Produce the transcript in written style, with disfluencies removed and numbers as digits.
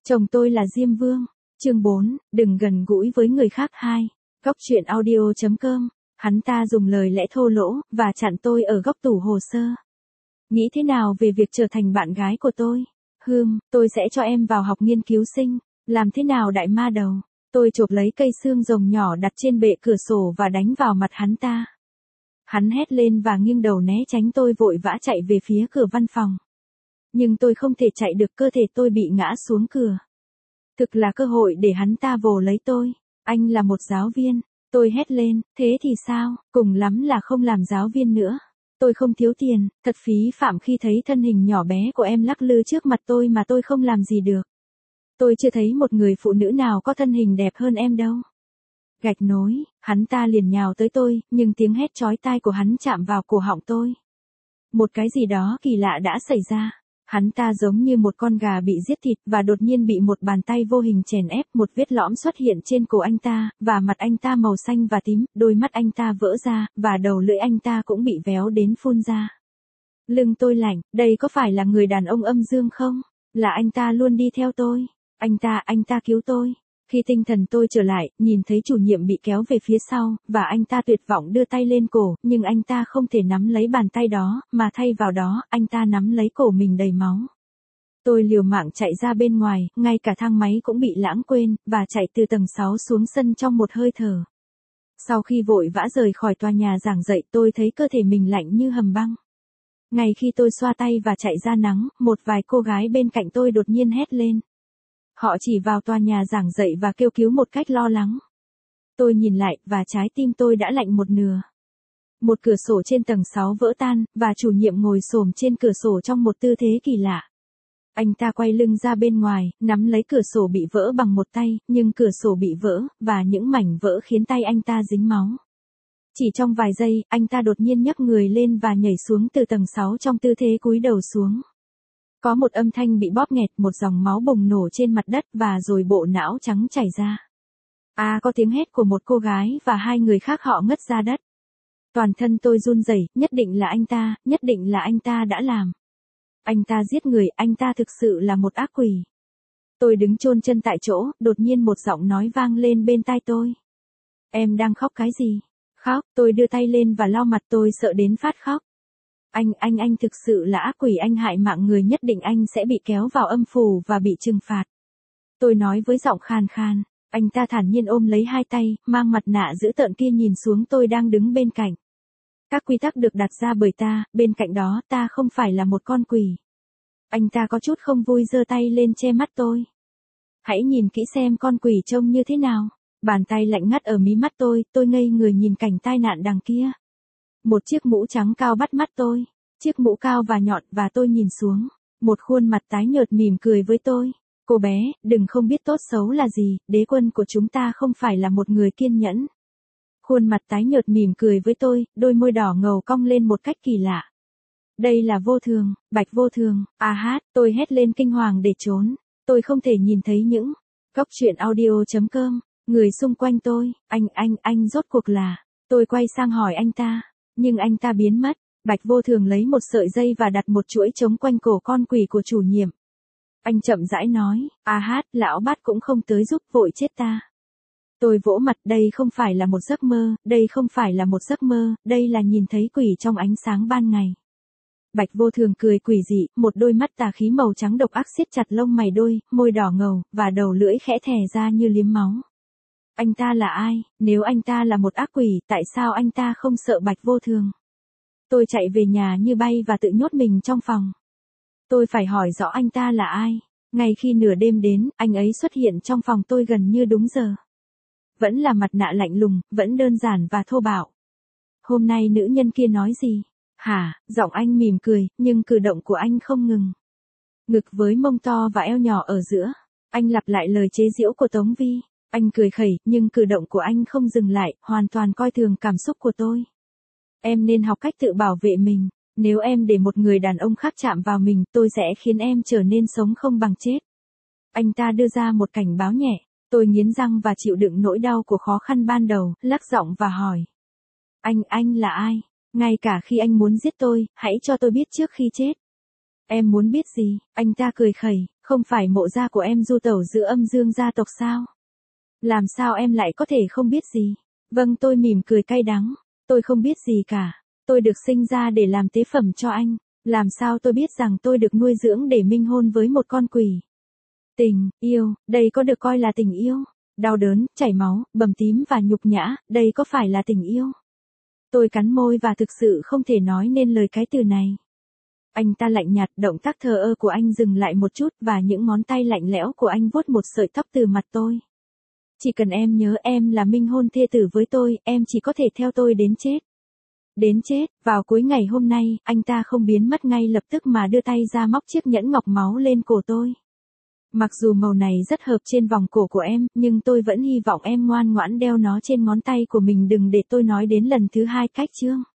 Chồng tôi là Diêm Vương. Chương 4, đừng gần gũi với người khác 2. Góc truyện audio.com. Hắn ta dùng lời lẽ thô lỗ, và chặn tôi ở góc tủ hồ sơ. Nghĩ thế nào về việc trở thành bạn gái của tôi? Tôi sẽ cho em vào học nghiên cứu sinh. Làm thế nào đại ma đầu? Tôi chộp lấy cây xương rồng nhỏ đặt trên bệ cửa sổ và đánh vào mặt hắn ta. Hắn hét lên và nghiêng đầu né tránh, tôi vội vã chạy về phía cửa văn phòng. Nhưng tôi không thể chạy được, cơ thể tôi bị ngã xuống cửa. Thực là cơ hội để hắn ta vồ lấy tôi. Anh là một giáo viên. Tôi hét lên, thế thì sao, cùng lắm là không làm giáo viên nữa. Tôi không thiếu tiền, thật phí phạm khi thấy thân hình nhỏ bé của em lắc lư trước mặt tôi mà tôi không làm gì được. Tôi chưa thấy một người phụ nữ nào có thân hình đẹp hơn em đâu. Gạch nối, hắn ta liền nhào tới tôi, nhưng tiếng hét chói tai của hắn chạm vào cổ họng tôi. Một cái gì đó kỳ lạ đã xảy ra. Hắn ta giống như một con gà bị giết thịt và đột nhiên bị một bàn tay vô hình chèn ép, một vết lõm xuất hiện trên cổ anh ta, và mặt anh ta màu xanh và tím, đôi mắt anh ta vỡ ra, và đầu lưỡi anh ta cũng bị véo đến phun ra. Lưng tôi lạnh, đây có phải là người đàn ông âm dương không? Là anh ta luôn đi theo tôi. Anh ta cứu tôi. Khi tinh thần tôi trở lại, nhìn thấy chủ nhiệm bị kéo về phía sau, và anh ta tuyệt vọng đưa tay lên cổ, nhưng anh ta không thể nắm lấy bàn tay đó, mà thay vào đó, anh ta nắm lấy cổ mình đầy máu. Tôi liều mạng chạy ra bên ngoài, ngay cả thang máy cũng bị lãng quên, và chạy từ tầng 6 xuống sân trong một hơi thở. Sau khi vội vã rời khỏi tòa nhà giảng dạy, tôi thấy cơ thể mình lạnh như hầm băng. Ngay khi tôi xoa tay và chạy ra nắng, một vài cô gái bên cạnh tôi đột nhiên hét lên. Họ chỉ vào tòa nhà giảng dạy và kêu cứu một cách lo lắng. Tôi nhìn lại, và trái tim tôi đã lạnh một nửa. Một cửa sổ trên tầng 6 vỡ tan, và chủ nhiệm ngồi xổm trên cửa sổ trong một tư thế kỳ lạ. Anh ta quay lưng ra bên ngoài, nắm lấy cửa sổ bị vỡ bằng một tay, nhưng cửa sổ bị vỡ, và những mảnh vỡ khiến tay anh ta dính máu. Chỉ trong vài giây, anh ta đột nhiên nhấc người lên và nhảy xuống từ tầng 6 trong tư thế cúi đầu xuống. Có một âm thanh bị bóp nghẹt, một dòng máu bùng nổ trên mặt đất, và rồi bộ não trắng chảy ra. Có tiếng hét của một cô gái và hai người khác, họ ngất ra đất. Toàn thân tôi run rẩy, nhất định là anh ta đã làm. Anh ta giết người, anh ta thực sự là một ác quỷ. Tôi đứng chôn chân tại chỗ, đột nhiên một giọng nói vang lên bên tai tôi. Em đang khóc cái gì? Khóc, tôi đưa tay lên và lau mặt, tôi sợ đến phát khóc. Anh thực sự là ác quỷ, anh hại mạng người, nhất định anh sẽ bị kéo vào âm phủ và bị trừng phạt. Tôi nói với giọng khàn khàn. Anh ta thản nhiên ôm lấy hai tay, mang mặt nạ dữ tợn kia nhìn xuống tôi đang đứng bên cạnh. Các quy tắc được đặt ra bởi ta, bên cạnh đó ta không phải là một con quỷ. Anh ta có chút không vui giơ tay lên che mắt tôi. Hãy nhìn kỹ xem con quỷ trông như thế nào. Bàn tay lạnh ngắt ở mí mắt tôi ngây người nhìn cảnh tai nạn đằng kia. Một chiếc mũ trắng cao bắt mắt tôi. Chiếc mũ cao và nhọn, và tôi nhìn xuống. Một khuôn mặt tái nhợt mỉm cười với tôi. Cô bé, đừng không biết tốt xấu là gì, đế quân của chúng ta không phải là một người kiên nhẫn. Khuôn mặt tái nhợt mỉm cười với tôi, đôi môi đỏ ngầu cong lên một cách kỳ lạ. Đây là Vô Thường, Bạch Vô Thường, tôi hét lên kinh hoàng để trốn. Tôi không thể nhìn thấy những góc truyện audio.com, người xung quanh tôi. Anh rốt cuộc là. Tôi quay sang hỏi anh ta, nhưng anh ta biến mất. Bạch Vô Thường lấy một sợi dây và đặt một chuỗi trống quanh cổ con quỷ của chủ nhiệm. Anh chậm rãi nói, lão bát cũng không tới giúp, vội chết ta. Tôi vỗ mặt, đây không phải là một giấc mơ, đây là nhìn thấy quỷ trong ánh sáng ban ngày. Bạch Vô Thường cười quỷ dị, một đôi mắt tà khí màu trắng độc ác siết chặt lông mày đôi, môi đỏ ngầu, và đầu lưỡi khẽ thè ra như liếm máu. Anh ta là ai? Nếu anh ta là một ác quỷ, tại sao anh ta không sợ Bạch Vô Thường? Tôi chạy về nhà như bay và tự nhốt mình trong phòng. Tôi phải hỏi rõ anh ta là ai. Ngay khi nửa đêm đến, anh ấy xuất hiện trong phòng tôi gần như đúng giờ. Vẫn là mặt nạ lạnh lùng, vẫn đơn giản và thô bạo. Hôm nay nữ nhân kia nói gì? Giọng anh mỉm cười, nhưng cử động của anh không ngừng. Ngực với mông to và eo nhỏ ở giữa. Anh lặp lại lời chế giễu của Tống Vi. Anh cười khẩy, nhưng cử động của anh không dừng lại, hoàn toàn coi thường cảm xúc của tôi. Em nên học cách tự bảo vệ mình. Nếu em để một người đàn ông khác chạm vào mình, tôi sẽ khiến em trở nên sống không bằng chết. Anh ta đưa ra một cảnh báo nhẹ. Tôi nghiến răng và chịu đựng nỗi đau của khó khăn ban đầu, lắc giọng và hỏi. Anh là ai? Ngay cả khi anh muốn giết tôi, hãy cho tôi biết trước khi chết. Em muốn biết gì? Anh ta cười khẩy, Không phải mộ gia của em du tẩu giữa âm dương gia tộc sao? Làm sao em lại có thể không biết gì? Vâng, tôi mỉm cười cay đắng. Tôi không biết gì cả. Tôi được sinh ra để làm tế phẩm cho anh. Làm sao tôi biết rằng tôi được nuôi dưỡng để minh hôn với một con quỷ? Tình, yêu, đây có được coi là tình yêu? Đau đớn, chảy máu, bầm tím và nhục nhã, đây có phải là tình yêu? Tôi cắn môi và thực sự không thể nói nên lời cái từ này. Anh ta lạnh nhạt, động tác thờ ơ của anh dừng lại một chút và những ngón tay lạnh lẽo của anh vuốt một sợi tóc từ mặt tôi. Chỉ cần em nhớ em là minh hôn thê tử với tôi, em chỉ có thể theo tôi đến chết. Đến chết, vào cuối ngày hôm nay, anh ta không biến mất ngay lập tức mà đưa tay ra móc chiếc nhẫn ngọc máu lên cổ tôi. Mặc dù màu này rất hợp trên vòng cổ của em, nhưng tôi vẫn hy vọng em ngoan ngoãn đeo nó trên ngón tay của mình, đừng để tôi nói đến lần thứ hai cách chương.